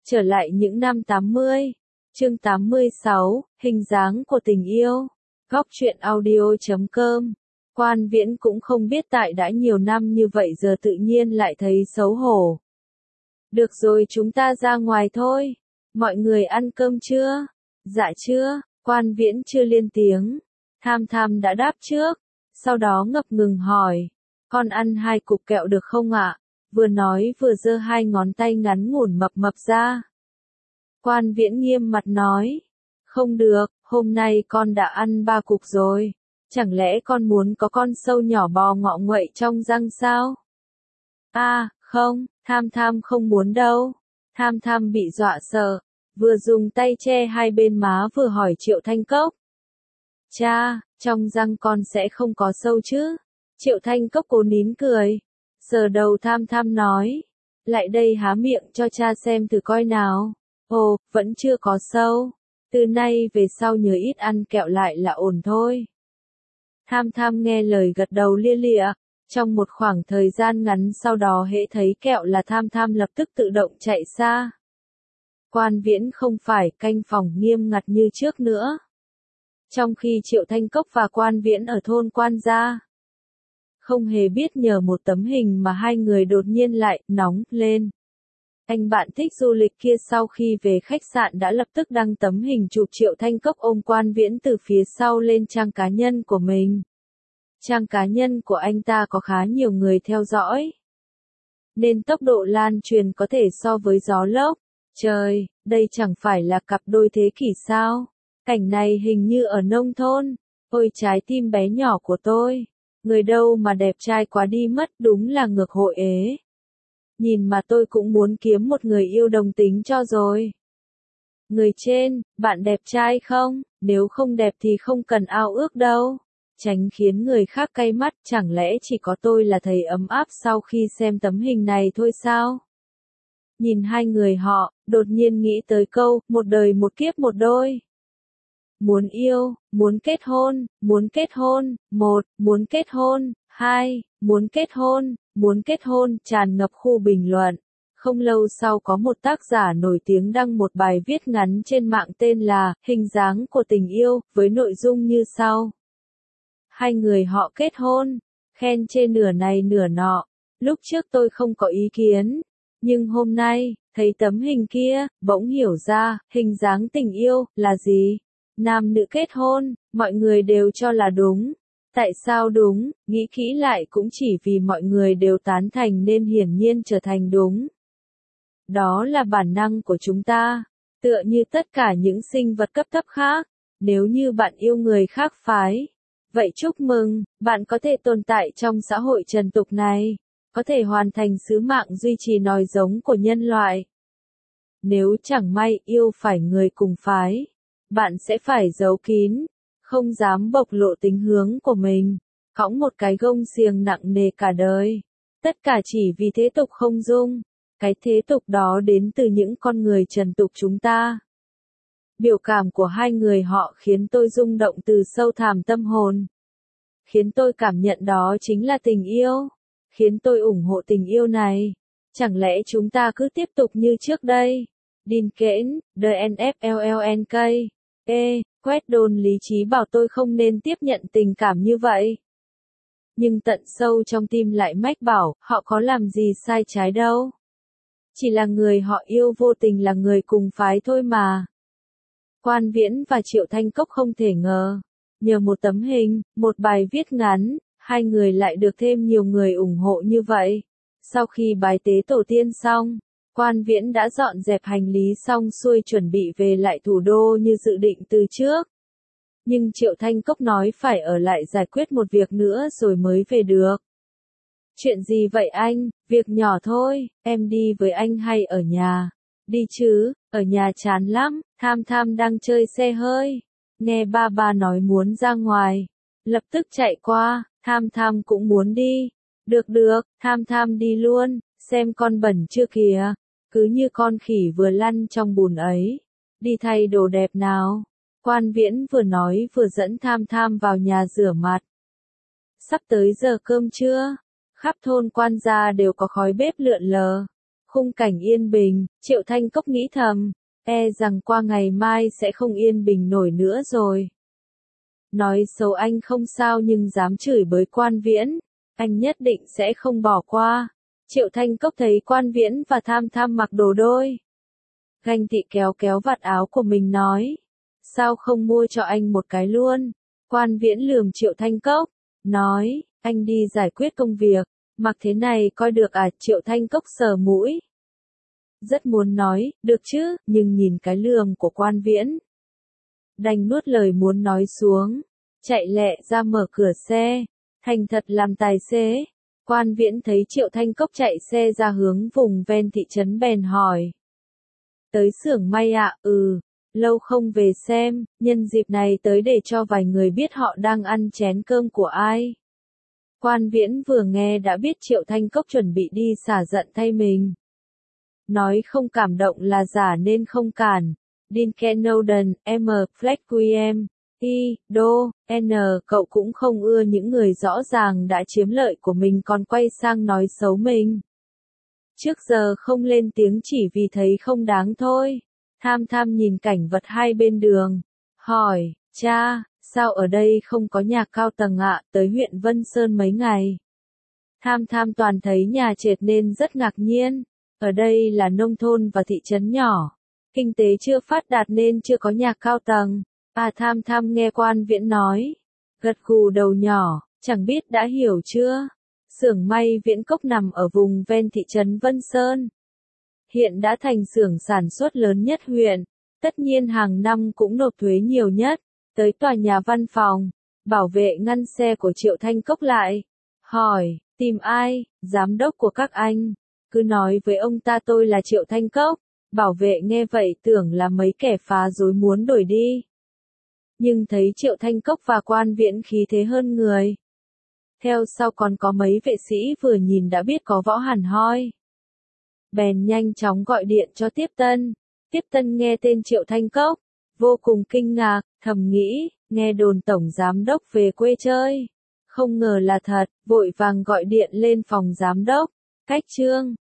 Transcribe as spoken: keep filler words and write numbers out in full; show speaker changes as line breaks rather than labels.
Trở lại những năm tám mươi. Chương tám mươi sáu, hình dáng của tình yêu. Góc truyện audio chấm com. Quan Viễn cũng không biết tại đã nhiều năm như vậy giờ tự nhiên lại thấy xấu hổ. Được rồi, chúng ta ra ngoài thôi. Mọi người ăn cơm chưa? Dạ chưa. Quan Viễn chưa lên tiếng. Tham Tham đã đáp trước. Sau đó ngập ngừng hỏi. Con ăn hai cục kẹo được không ạ? Vừa nói vừa giơ hai ngón tay ngắn ngủn mập mập ra. Quan Viễn nghiêm mặt nói. Không được, hôm nay con đã ăn ba cục rồi. Chẳng lẽ con muốn có con sâu nhỏ bò ngọ nguậy trong răng sao? À, không, Tham Tham không muốn đâu. Tham Tham bị dọa sợ, vừa dùng tay che hai bên má vừa hỏi Triệu Thanh Cốc. Cha, trong răng con sẽ không có sâu chứ? Triệu Thanh Cốc cố nín cười. Sờ đầu Tham Tham nói. Lại đây há miệng cho cha xem thử coi nào. Ồ, vẫn chưa có sâu. Từ nay về sau nhớ ít ăn kẹo lại là ổn thôi. Tham Tham nghe lời gật đầu lia lịa. Trong một khoảng thời gian ngắn sau đó hễ thấy kẹo là Tham Tham lập tức tự động chạy xa. Quan Viễn không phải canh phòng nghiêm ngặt như trước nữa. Trong khi Triệu Thanh Cốc và Quan Viễn ở thôn Quan gia, không hề biết nhờ một tấm hình mà hai người đột nhiên lại nóng lên. Anh bạn thích du lịch kia sau khi về khách sạn đã lập tức đăng tấm hình chụp Triệu Thanh Cốc ôm Quan Viễn từ phía sau lên trang cá nhân của mình. Trang cá nhân của anh ta có khá nhiều người theo dõi, nên tốc độ lan truyền có thể so với gió lốc. Trời, đây chẳng phải là cặp đôi thế kỷ sao? Cảnh này hình như ở nông thôn. Ôi trái tim bé nhỏ của tôi. Người đâu mà đẹp trai quá đi mất, đúng là ngược hội ế. Nhìn mà tôi cũng muốn kiếm một người yêu đồng tính cho rồi. Người trên, bạn đẹp trai không? Nếu không đẹp thì không cần ao ước đâu. Tránh khiến người khác cay mắt, chẳng lẽ chỉ có tôi là thấy ấm áp sau khi xem tấm hình này thôi sao? Nhìn hai người họ, đột nhiên nghĩ tới câu, một đời một kiếp một đôi. Muốn yêu, muốn kết hôn, muốn kết hôn, một, muốn kết hôn, hai, muốn kết hôn, muốn kết hôn, tràn ngập khu bình luận. Không lâu sau có một tác giả nổi tiếng đăng một bài viết ngắn trên mạng tên là Hình dáng của tình yêu, với nội dung như sau. Hai người họ kết hôn, khen chê nửa này nửa nọ. Lúc trước tôi không có ý kiến, nhưng hôm nay, thấy tấm hình kia, bỗng hiểu ra, hình dáng tình yêu là gì? Nam nữ kết hôn, mọi người đều cho là đúng. Tại sao đúng? Nghĩ kỹ lại cũng chỉ vì mọi người đều tán thành nên hiển nhiên trở thành đúng. Đó là bản năng của chúng ta, tựa như tất cả những sinh vật cấp thấp khác. Nếu như bạn yêu người khác phái, vậy chúc mừng, bạn có thể tồn tại trong xã hội trần tục này, có thể hoàn thành sứ mạng duy trì nòi giống của nhân loại. Nếu chẳng may yêu phải người cùng phái, bạn sẽ phải giấu kín, không dám bộc lộ tính hướng của mình, cõng một cái gông xiềng nặng nề cả đời. Tất cả chỉ vì thế tục không dung. Cái thế tục đó đến từ những con người trần tục chúng ta. Biểu cảm của hai người họ khiến tôi rung động từ sâu thẳm tâm hồn. Khiến tôi cảm nhận đó chính là tình yêu. Khiến tôi ủng hộ tình yêu này. Chẳng lẽ chúng ta cứ tiếp tục như trước đây? Dean Cain, The en ép lờ en ca. Ê, quét đồn lý trí bảo tôi không nên tiếp nhận tình cảm như vậy. Nhưng tận sâu trong tim lại mách bảo, họ có làm gì sai trái đâu. Chỉ là người họ yêu vô tình là người cùng phái thôi mà. Quan Viễn và Triệu Thanh Cốc không thể ngờ. Nhờ một tấm hình, một bài viết ngắn, hai người lại được thêm nhiều người ủng hộ như vậy. Sau khi bái tế tổ tiên xong, Quan Viễn đã dọn dẹp hành lý xong xuôi chuẩn bị về lại thủ đô như dự định từ trước. Nhưng Triệu Thanh Cốc nói phải ở lại giải quyết một việc nữa rồi mới về được. Chuyện gì vậy anh? Việc nhỏ thôi, em đi với anh hay ở nhà? Đi chứ, ở nhà chán lắm. Tham Tham đang chơi xe hơi, nghe ba ba nói muốn ra ngoài, lập tức chạy qua. Tham Tham cũng muốn đi. Được được, Tham Tham đi luôn, xem con bẩn chưa kìa. Cứ như con khỉ vừa lăn trong bùn ấy. Đi thay đồ đẹp nào. Quan Viễn vừa nói vừa dẫn Tham Tham vào nhà rửa mặt. Sắp tới giờ cơm trưa. Khắp thôn Quan gia đều có khói bếp lượn lờ. Khung cảnh yên bình, Triệu Thanh Cốc nghĩ thầm, e rằng qua ngày mai sẽ không yên bình nổi nữa rồi. Nói xấu anh không sao nhưng dám chửi bới Quan Viễn, anh nhất định sẽ không bỏ qua. Triệu Thanh Cốc thấy Quan Viễn và Tham Tham mặc đồ đôi. Ganh tị kéo kéo vạt áo của mình nói, sao không mua cho anh một cái luôn? Quan Viễn lườm Triệu Thanh Cốc, nói, anh đi giải quyết công việc, mặc thế này coi được à? Triệu Thanh Cốc sờ mũi. Rất muốn nói, được chứ, nhưng nhìn cái lườm của Quan Viễn. Đành nuốt lời muốn nói xuống, chạy lẹ ra mở cửa xe, thành thật làm tài xế. Quan Viễn thấy Triệu Thanh Cốc chạy xe ra hướng vùng ven thị trấn bèn hỏi. Tới xưởng may ạ, à? Ừ, lâu không về xem, nhân dịp này tới để cho vài người biết họ đang ăn chén cơm của ai. Quan Viễn vừa nghe đã biết Triệu Thanh Cốc chuẩn bị đi xả giận thay mình. Nói không cảm động là giả nên không cản. Dean Snowden, M. Fleck I, Đô, N. Cậu cũng không ưa những người rõ ràng đã chiếm lợi của mình còn quay sang nói xấu mình. Trước giờ không lên tiếng chỉ vì thấy không đáng thôi. Tham Tham nhìn cảnh vật hai bên đường. Hỏi, cha, sao ở đây không có nhà cao tầng ạ? Tới huyện Vân Sơn mấy ngày. Tham Tham toàn thấy nhà trệt nên rất ngạc nhiên. Ở đây là nông thôn và thị trấn nhỏ. Kinh tế chưa phát đạt nên chưa có nhà cao tầng. À Tham Tham nghe Quan Viễn nói. Gật gù đầu nhỏ, chẳng biết đã hiểu chưa? Xưởng may Viễn Cốc nằm ở vùng ven thị trấn Vân Sơn. Hiện đã thành xưởng sản xuất lớn nhất huyện. Tất nhiên hàng năm cũng nộp thuế nhiều nhất. Tới tòa nhà văn phòng, bảo vệ ngăn xe của Triệu Thanh Cốc lại. Hỏi, tìm ai? Giám đốc của các anh. Cứ nói với ông ta tôi là Triệu Thanh Cốc. Bảo vệ nghe vậy tưởng là mấy kẻ phá rối muốn đuổi đi. Nhưng thấy Triệu Thanh Cốc và Quan Viễn khí thế hơn người. Theo sau còn có mấy vệ sĩ vừa nhìn đã biết có võ hẳn hoi. Bèn nhanh chóng gọi điện cho Tiếp Tân. Tiếp Tân nghe tên Triệu Thanh Cốc, vô cùng kinh ngạc, thầm nghĩ, nghe đồn tổng giám đốc về quê chơi. Không ngờ là thật, vội vàng gọi điện lên phòng giám đốc. Cách Trương